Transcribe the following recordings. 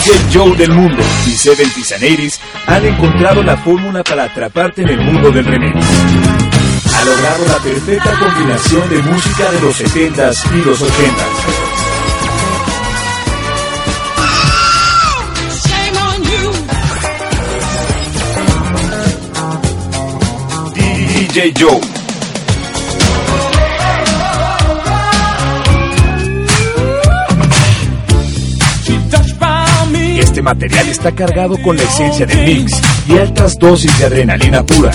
DJ Joe del mundo y 70s and 80s han encontrado la fórmula para atraparte en el mundo del remix. Ha logrado la perfecta combinación de música de los 70s y los 80s. DJ Joe. Este material está cargado con la esencia del mix y altas dosis de adrenalina pura.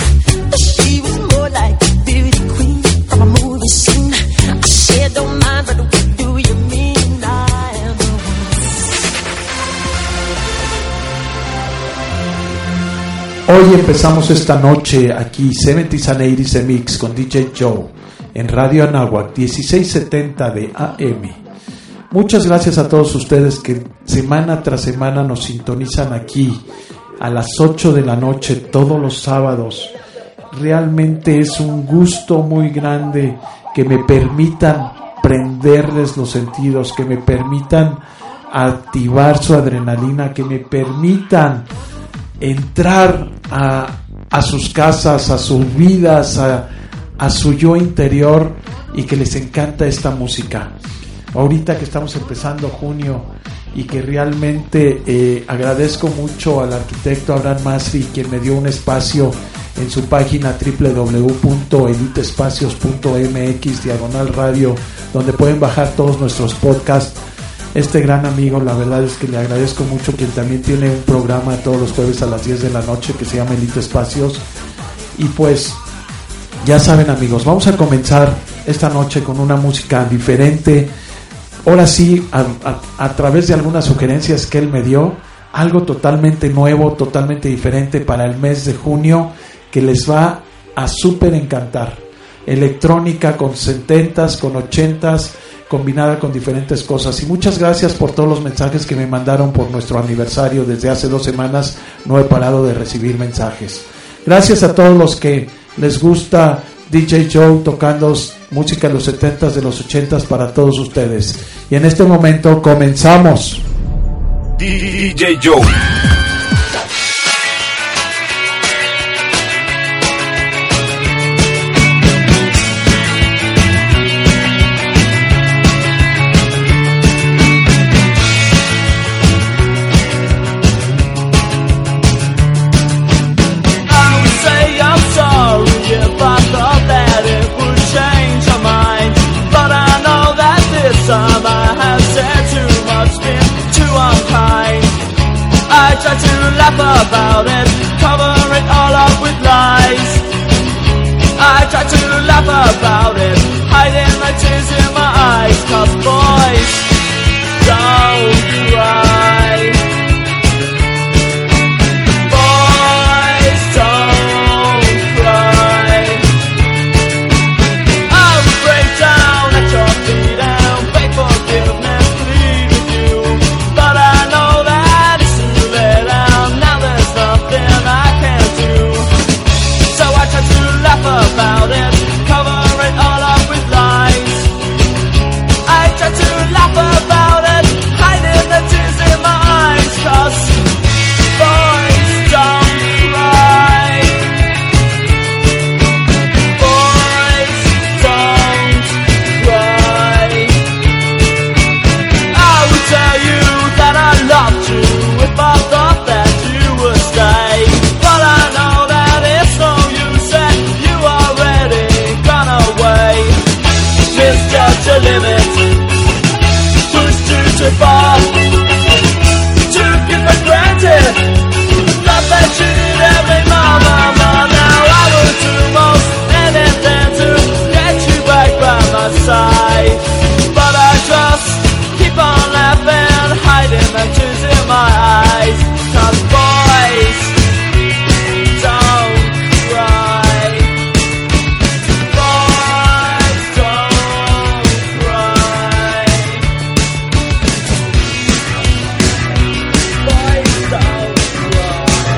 Hoy empezamos esta noche aquí 70s and 80s Mix con DJ Joe en Radio Anáhuac 1670 de AM. Muchas gracias a todos ustedes que semana tras semana nos sintonizan aquí a las 8 de la noche todos los sábados. Realmente es un gusto muy grande que me permitan prenderles los sentidos, que me permitan activar su adrenalina, que me permitan entrar a sus casas, a sus vidas, a su yo interior, y que les encanta esta música. Ahorita que estamos empezando junio y que realmente agradezco mucho al arquitecto Abraham Masri, quien me dio un espacio en su página www.elitespacios.mx/radio, donde pueden bajar todos nuestros podcasts. Este gran amigo, la verdad es que le agradezco mucho, quien también tiene un programa todos los jueves a las 10 de la noche que se llama Elite Espacios. Y pues ya saben, amigos, vamos a comenzar esta noche con una música diferente. Ahora sí, a través de algunas sugerencias que él me dio, algo totalmente nuevo, totalmente diferente para el mes de junio, que les va a súper encantar. Electrónica con 70s, con 80s, combinada con diferentes cosas. Y muchas gracias por todos los mensajes que me mandaron por nuestro aniversario. Desde hace 2 semanas no he parado de recibir mensajes. Gracias a todos los que les gusta DJ Joe tocando música de los 70s, de los 80s para todos ustedes. Y en este momento comenzamos. DJ Joe. Time I have said too much, been too unkind. I try to laugh about it, cover it all up with lies. I try to laugh about it, hiding my tears in my eyes. 'Cause boys don't cry. Boys don't cry. I'll break down at your feet and forgiveness, plead with you, but I know that it's too late and now there's nothing I can do. So I try to laugh about it, cover it all up with lies. I try to laugh about it, hiding the tears in my eyes. 'Cause boys don't cry. Boys don't cry. I would tell you that I loved you if I thought that you would stay. But I know that it's no use and you already gone away. Misjudge your limits, pushed you too far, took it for granted, love that you did every mama. Now I would do most anything to get you back by my side. But I just keep on laughing, hiding the tears in my eyes. 'Cause boys don't cry. Boys don't cry. Boys don't cry.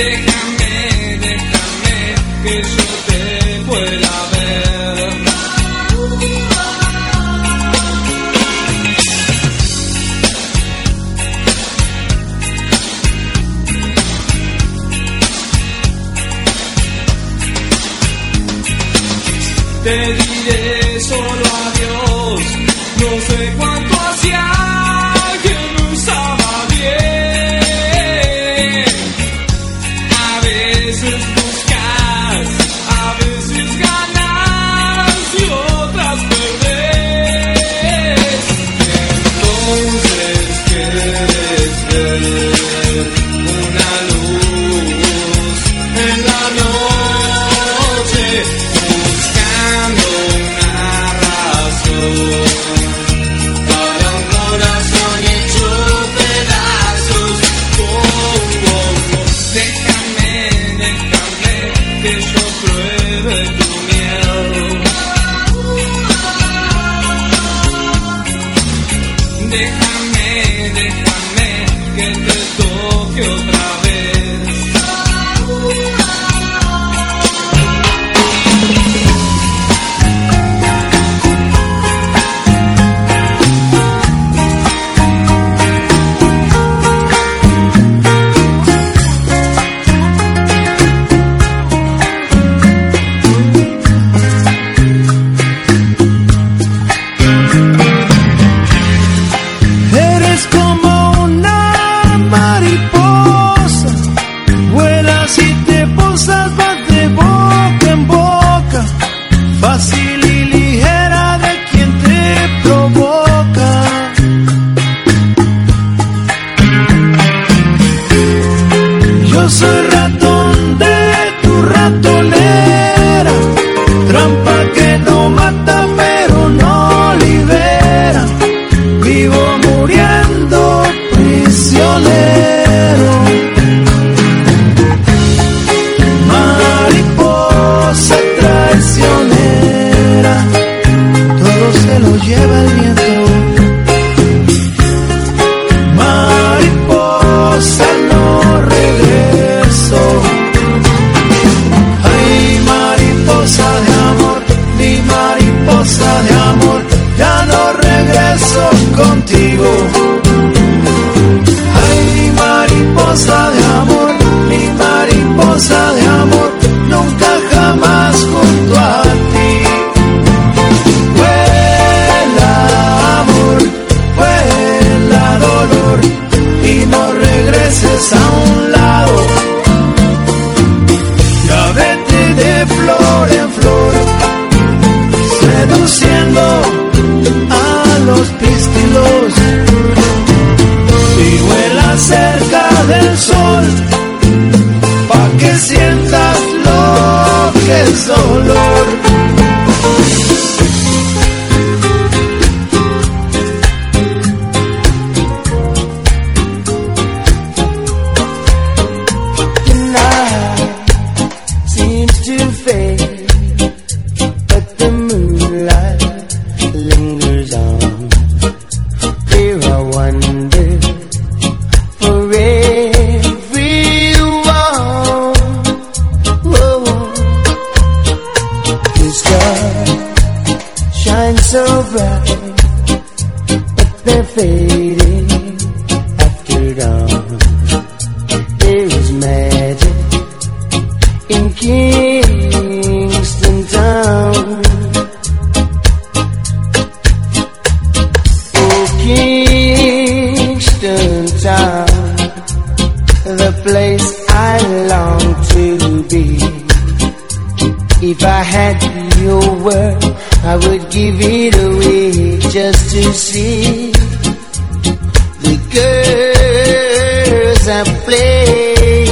que yo te pueda ver. Te diré solo adiós, no sé cuánto hacía que no estaba bien. A veces buscas, a veces ganas y otras perdés. Entonces quieres ver una luz en la noche, buscando una razón para un corazón hecho pedazos. Déjame que yo pruebe tu miedo. Déjame que te toque otra vez. Eres como una mariposa, vuelas y te posas, vas de boca en boca, fácil y ligera de quien te provoca. Yo soy ratón de tu ratonera, trampa que no mata pero no libera. Vivo muriendo prisionero. Mariposa traicionera, todo se lo lleva el viento. Mariposa no regreso. Ay, mariposa de amor, mi mariposa de amor, ya no regreso contigo. Ay, mariposa de amor, mi mariposa de amor, nunca jamás junto a ti. Vuela amor, vuela dolor, y no regreses a un lado. Ya vete de flor en flor, seduciendo a los pistilos, y vuela cerca del sol, pa' que sientas lo que es dolor. The night seems to fade, but the moonlight lingers on. Here I wonder for everyone. Whoa. The stars shine so bright, but they're fading after dawn. There is magic in Kingston Town. Oh, Kingston Town, the place I long to be. If I had your word, I would give it away just to see the girls I play.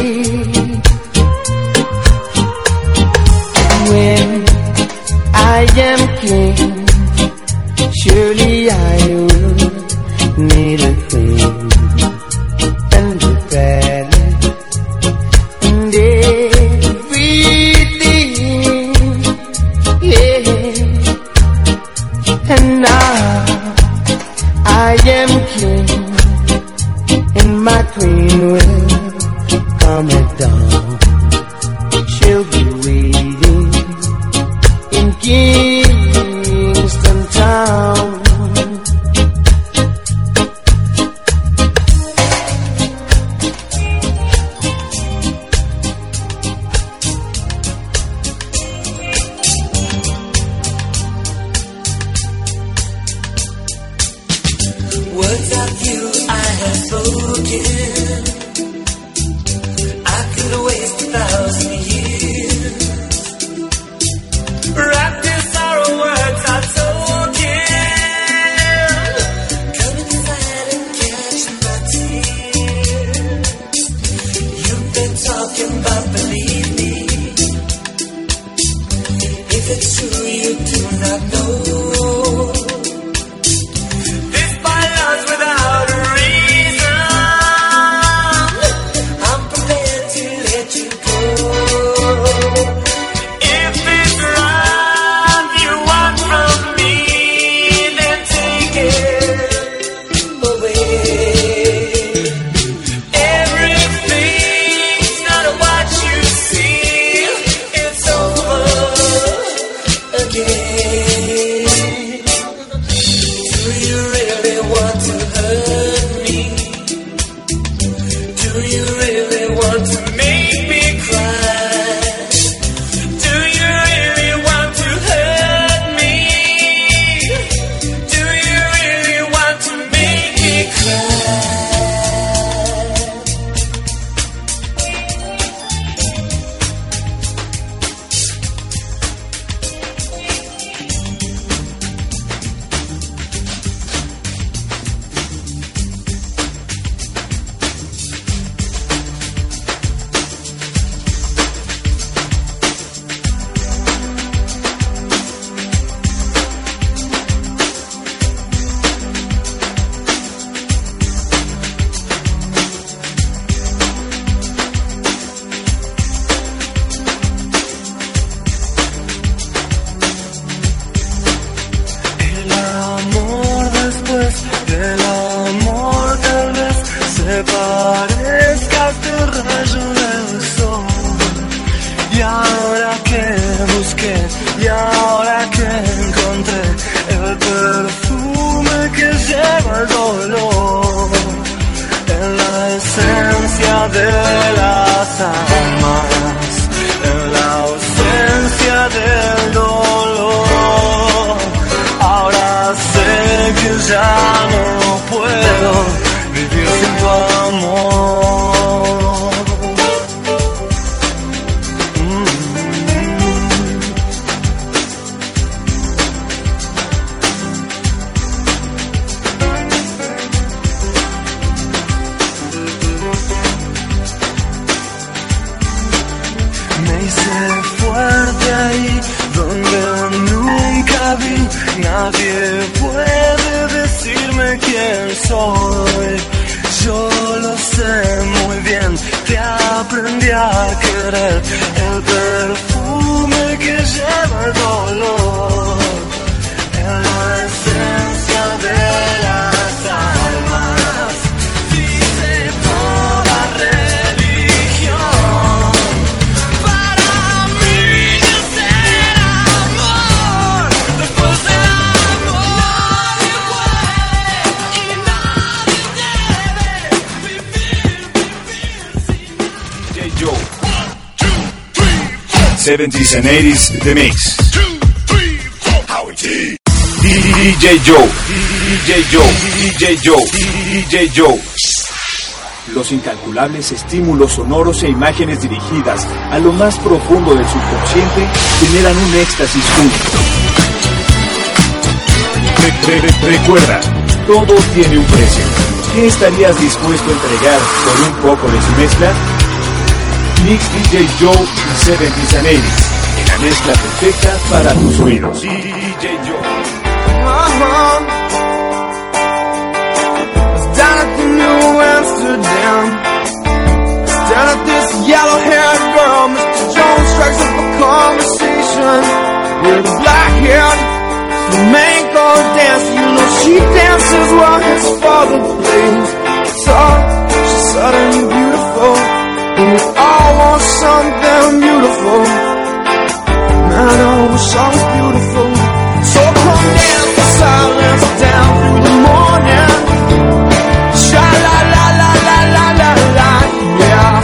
When I am king, surely I will need a queen and a palace and everything, yeah. And now I am king, and my queen will talking about, believe me. If it's true, you do not know. This my love's without a reason. I'm prepared to let you go. If it's right you want from me, then take it away. Everything's not what you see. It's over again. Do you really want to hurt me? Do you really want to make me cry? Do you really want to hurt me? Do you really want to make me cry? El amor después del amor tal vez se parezca a este rayo del sol. Y ahora que busqué, y ahora que encontré el perfume que lleva el dolor, en la esencia de las almas, en la ausencia del dolor. Ahora sé que ya no puedo vivir sin tu amor. Me hice fuerte ahí donde nunca vi. Nadie puede decirme quién soy. Yo lo sé muy bien, te aprendí a querer. El perfume que lleva el dolor, en la esencia de las almas, dice toda religión. Para mí es el amor, después del amor y nadie debe vivir sin DJ Joe. 70s and 80s The Mix. DJ Joe, DJ Joe, DJ Joe, DJ Joe. Los incalculables estímulos sonoros e imágenes dirigidas a lo más profundo del subconsciente generan un éxtasis único. Recuerda, todo tiene un precio. ¿Qué estarías dispuesto a entregar por un poco de su mezcla? Mix DJ Joe y 70s and 80s, en la mezcla perfecta para tus oídos. DJ Joe. Down at the New Amsterdam, down at this yellow-haired girl, Mr. Jones strikes up a conversation with a black-haired flamenco dancer. You know she dances while his father plays guitar. She's suddenly beautiful, and we all want something beautiful. Man, I wish I was beautiful. So come dance the silence down through the morning. Sha la la la la la la la, yeah.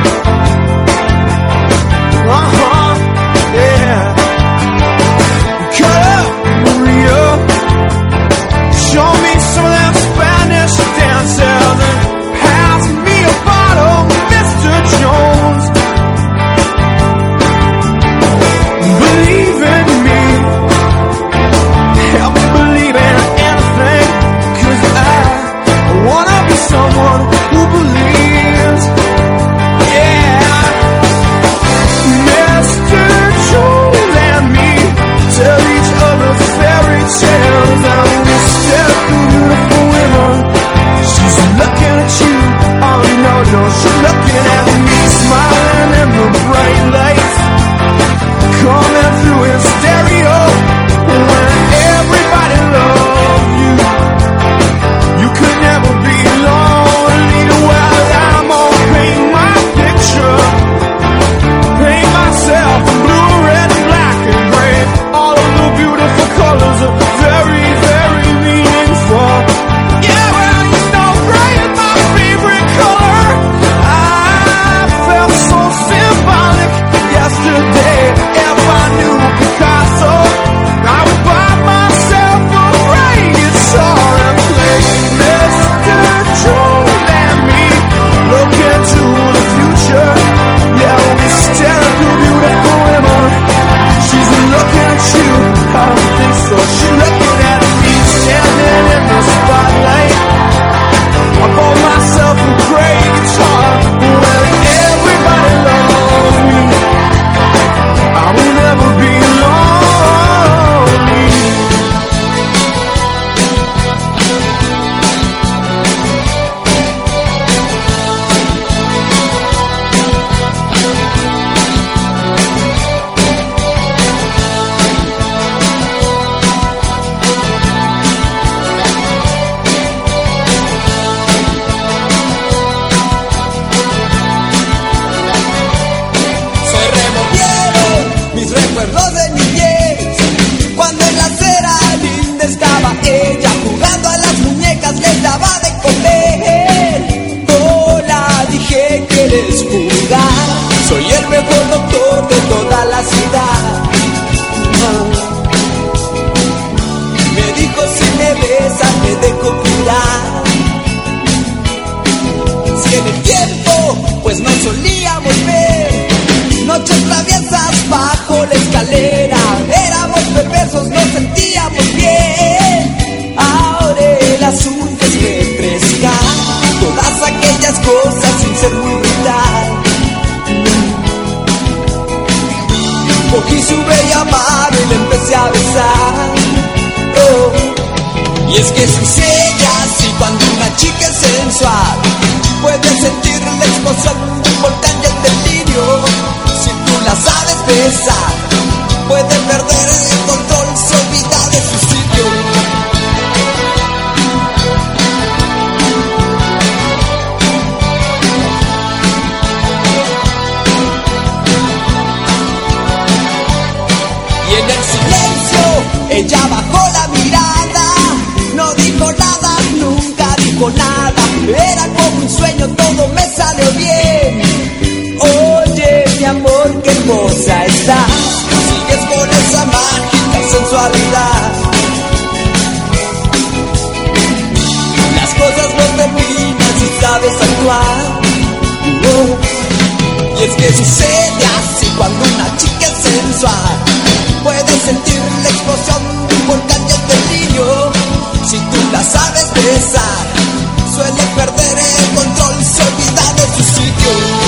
Yeah. Cut up, Maria. Show me some of them Spanish dances and pass me a bottle, Mr. Jones. Believe in me. la escalera, éramos perversos, nos sentíamos bien. Ahora el asunto es refrescar todas aquellas cosas sin ser muy brutal. Cogí su bella mano y le empecé a besar. Oh. Y es que sucede así cuando una chica es sensual, puedes sentir la explosión del volcán y el delirio. Si tú la sabes besar, puede perder el control, se olvida de su sitio. Y en el silencio ella bajó la mirada, no dijo nada, nunca dijo nada. Era como un sueño, todo me salió bien. Oye, mi amor, qué hermosa estás, sigues con esa mágica sensualidad. Las cosas no terminan si sabes actuar. Y es que sucede así cuando una chica es sensual, puedes sentir la explosión de un volcán y el delirio. Si tú la sabes besar, suele perder el control, se olvida de su sitio.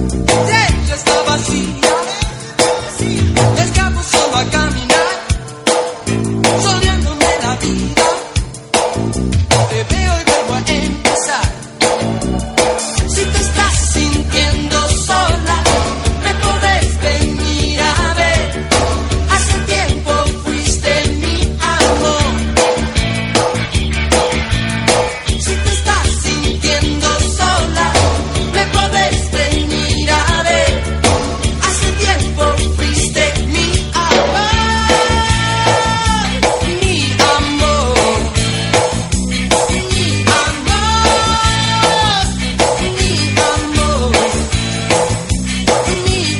ella está vacía. Escapo solo a caminar, soñándome la vida. Te veo y vuelvo a empezar. Si te estás sintiendo sola, me podés venir a ver. Hace tiempo fuiste mi amor. Si te estás sintiendo sola, me podés venir a ver. Hace tiempo fuiste mi amor. Mi amor. Mi amor. Mi amor. Mi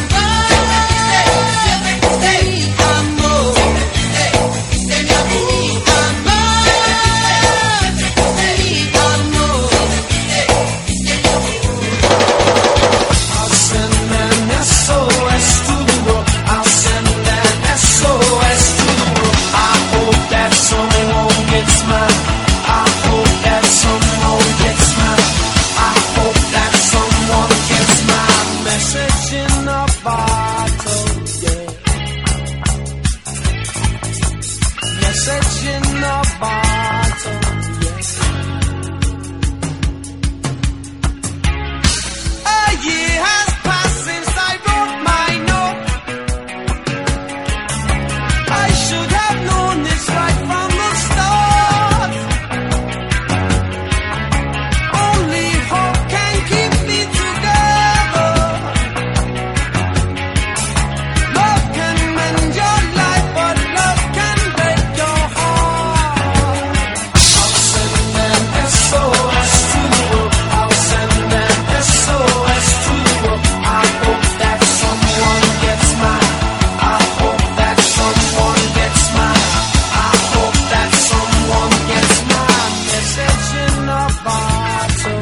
I'll send an SOS to the world. I'll send an SOS to the world. I hope that someone gets mine. I hope that someone gets mine. I hope that someone gets my message in a bottle, yeah. Message in a bottle, yeah. A year has passed since I wrote my note. I should have known this right from the start. Only hope can keep me together. Love can mend your life, but love can break your heart. I'll send an SOS to the world. I'll send an SOS to the world. I hope that someone gets mine. I hope that someone gets mine. I hope that someone gets my message in a bottle.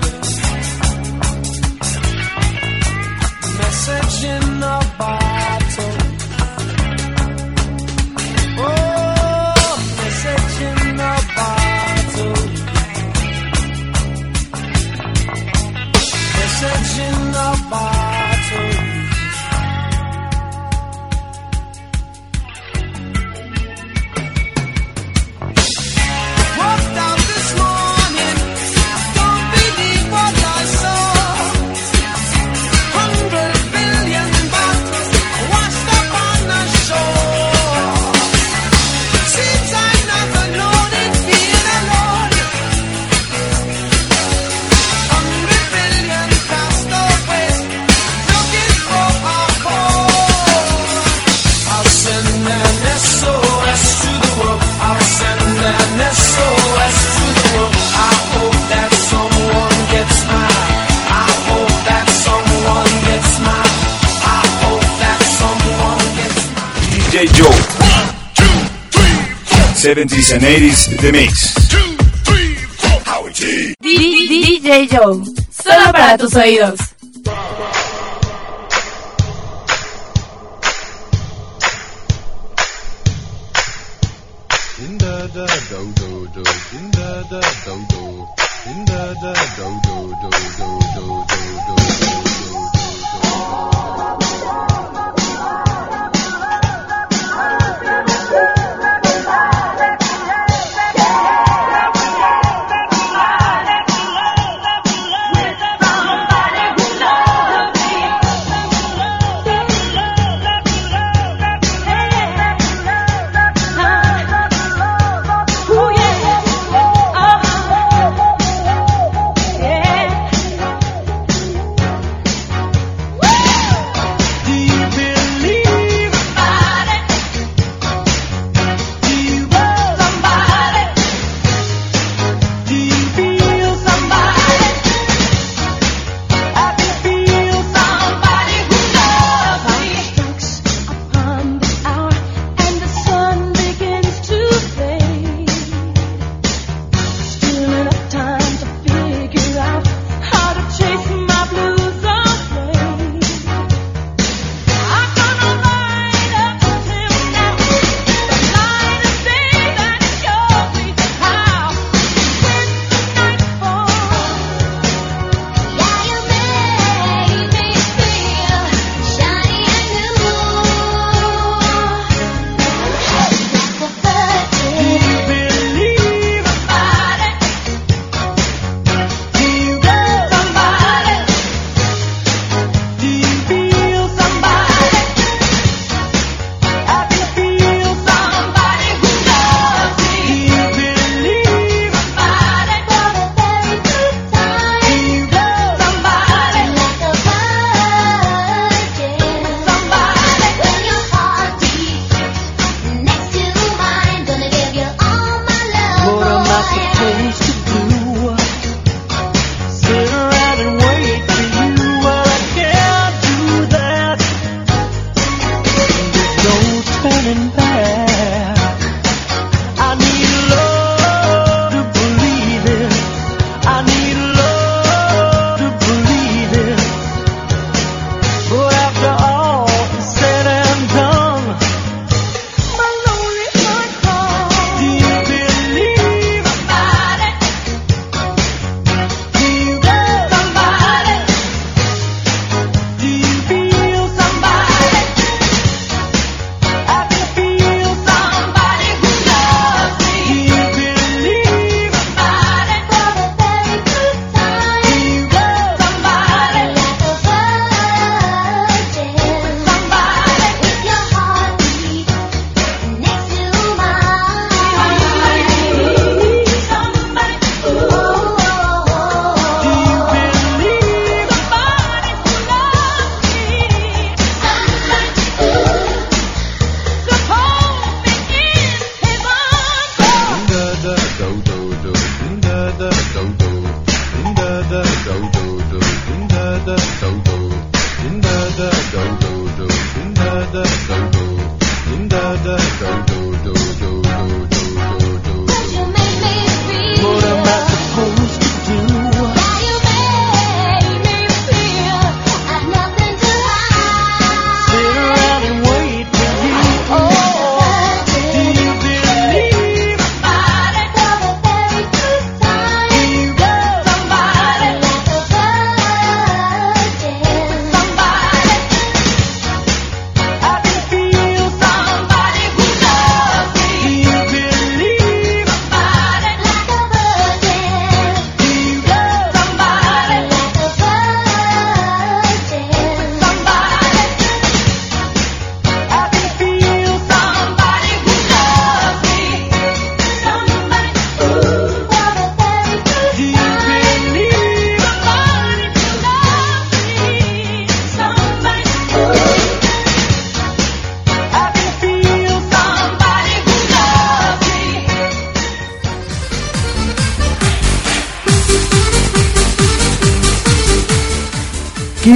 Message in a bottle. Oh, message in a bottle. Message in a bottle. Walked out this morning, don't believe what I saw. 100 billion bottles washed up on the shore. Seems I never known it being alone. 100 billion cast away, looking for a home. I'll send an SOS to the world. I'll send an SOS to the world. I hope that someone gets mine. I hope that someone gets mine. I hope that someone gets mine. DJ Joe. 70s and 80s The Mix. DJ Joe, solo para tus oídos.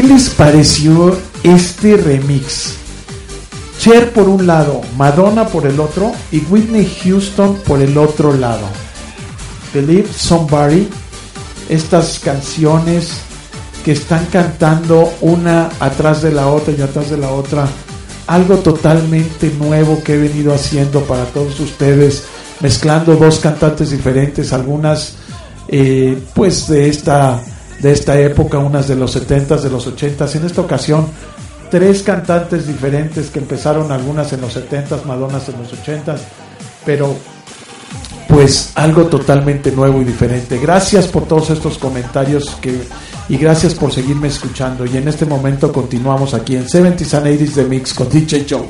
les pareció este remix? Cher por un lado, Madonna por el otro y Whitney Houston por el otro lado. Believe Somebody, estas canciones que están cantando una atrás de la otra y atrás de la otra, algo totalmente nuevo que he venido haciendo para todos ustedes, mezclando dos cantantes diferentes, algunas pues de esta época, unas de los 70s, de los 80s, en esta ocasión 3 cantantes diferentes que empezaron, algunas en los 70s, Madonna en los 80s, pero pues algo totalmente nuevo y diferente. Gracias por todos estos comentarios y gracias por seguirme escuchando. Y en este momento continuamos aquí en 70s and 80s The Mix con DJ Joe.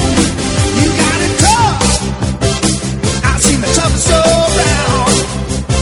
So round.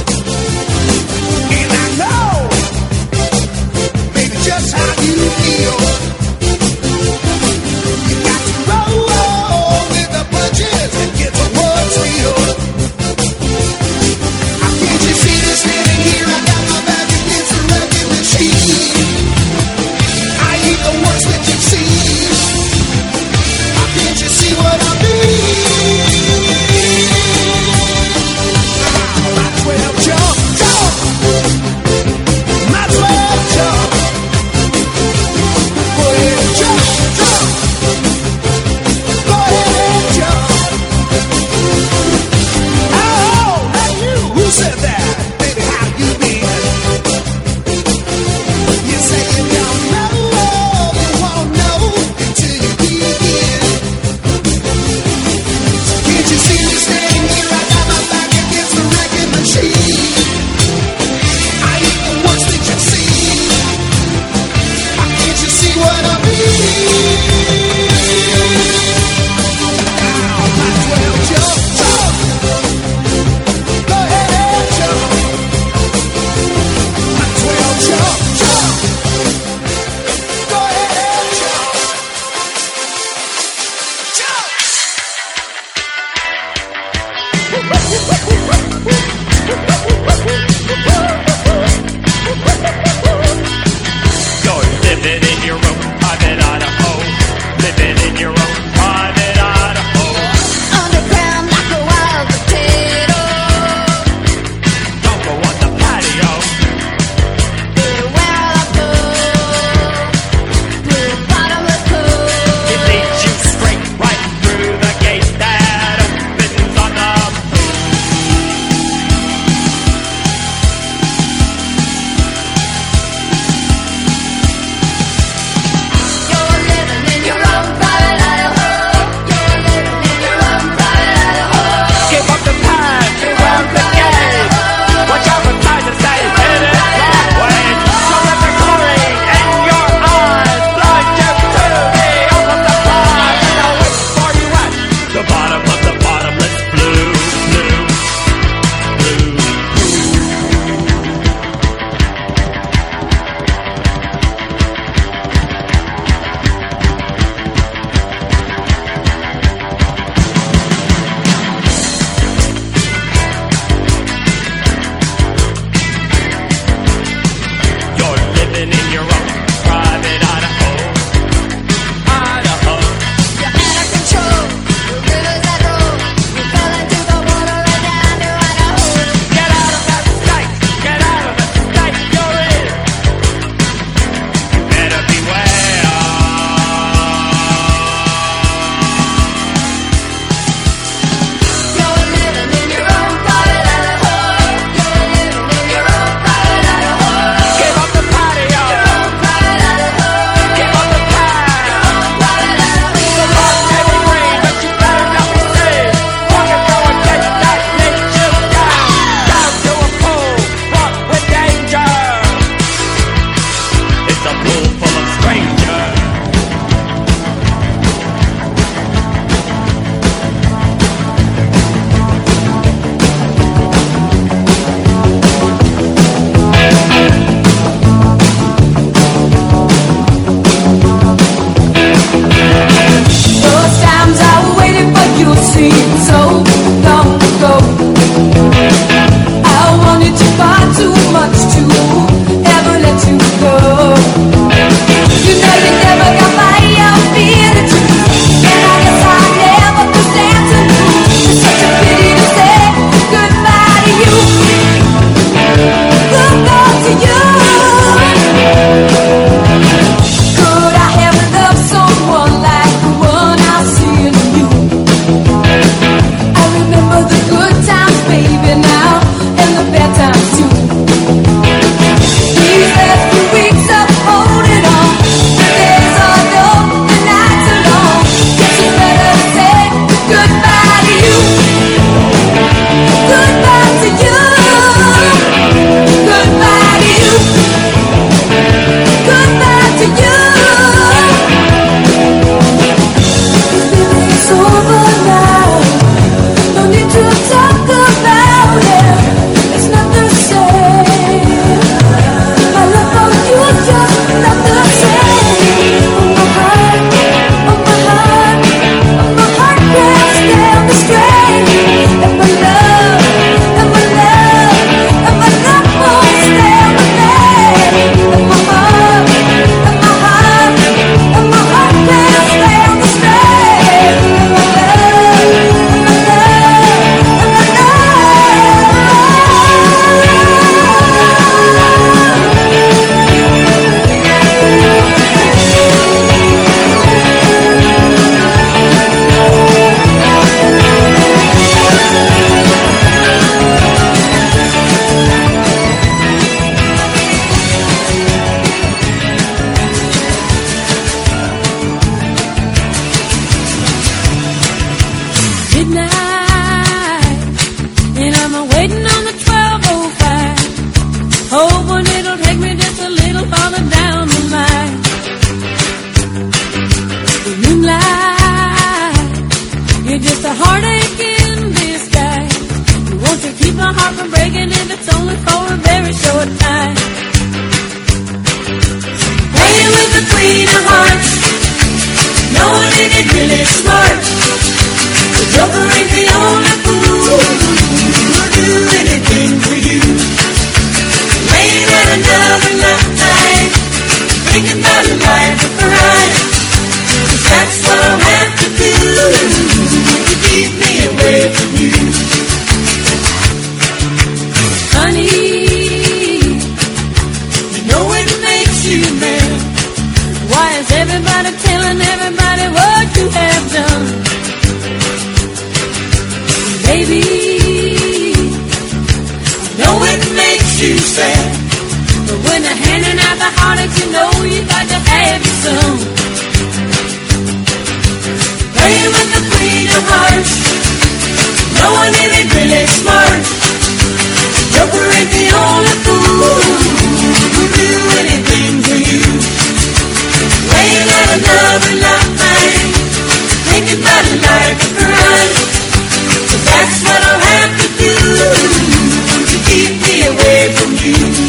you said. But when they're handing out the heartaches, you know you got to have it soon. Playing with the queen of hearts, no one ain't really smart. Joker ain't the only fool who'll do anything for you. Laying out another line, thinking about it like a crime. But that's what I'll have to do to keep me away from you.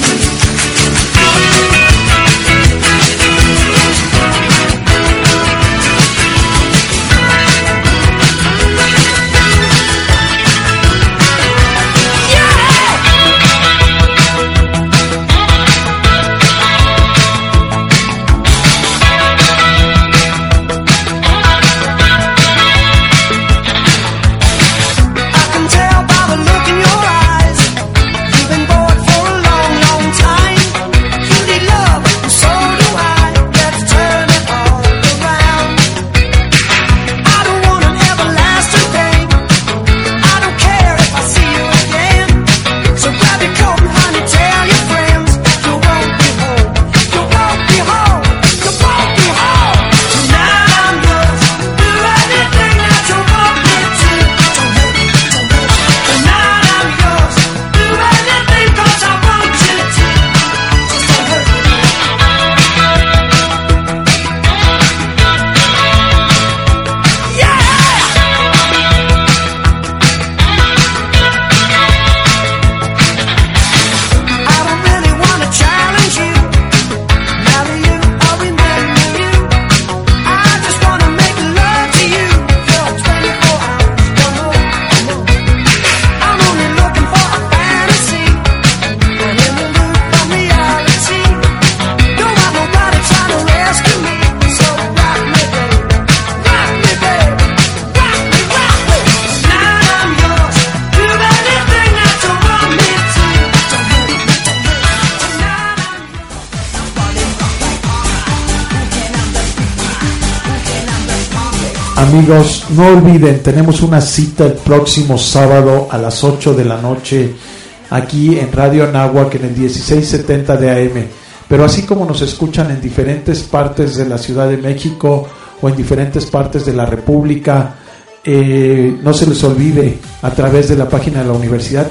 Amigos, no olviden, tenemos una cita el próximo sábado a las 8 de la noche aquí en Radio Anáhuac en el 1670 de AM. Pero así como nos escuchan en diferentes partes de la Ciudad de México o en diferentes partes de la República, no se les olvide a través de la página de la universidad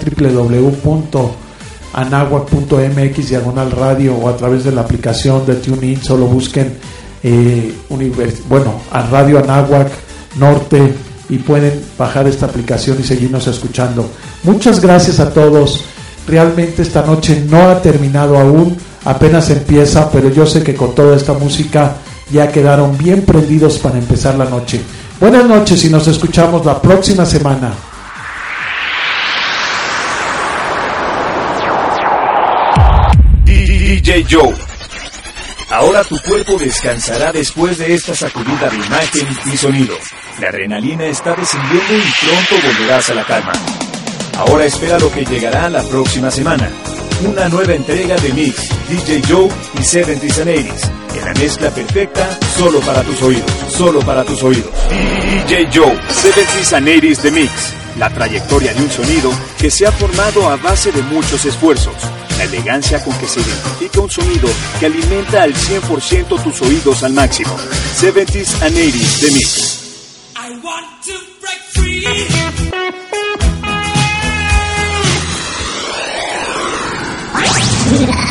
www.anahuac.mx/radio o a través de la aplicación de TuneIn. Solo busquen a Radio Anáhuac Norte y pueden bajar esta aplicación y seguirnos escuchando. Muchas gracias a todos. Realmente esta noche no ha terminado aún, apenas empieza, pero yo sé que con toda esta música ya quedaron bien prendidos para empezar la noche. Buenas noches y nos escuchamos la próxima semana. DJ Joe. Ahora tu cuerpo descansará después de esta sacudida de imagen y sonido. La adrenalina está descendiendo y pronto volverás a la calma. Ahora espera lo que llegará la próxima semana. Una nueva entrega de Mix, DJ Joe y 70s and 80s. En la mezcla perfecta, solo para tus oídos. Solo para tus oídos. DJ Joe, 70s and 80s The Mix. La trayectoria de un sonido que se ha formado a base de muchos esfuerzos. La elegancia con que se identifica un sonido que alimenta al 100% tus oídos al máximo. 70s and 80s The Mix. I want to break free. Yeah.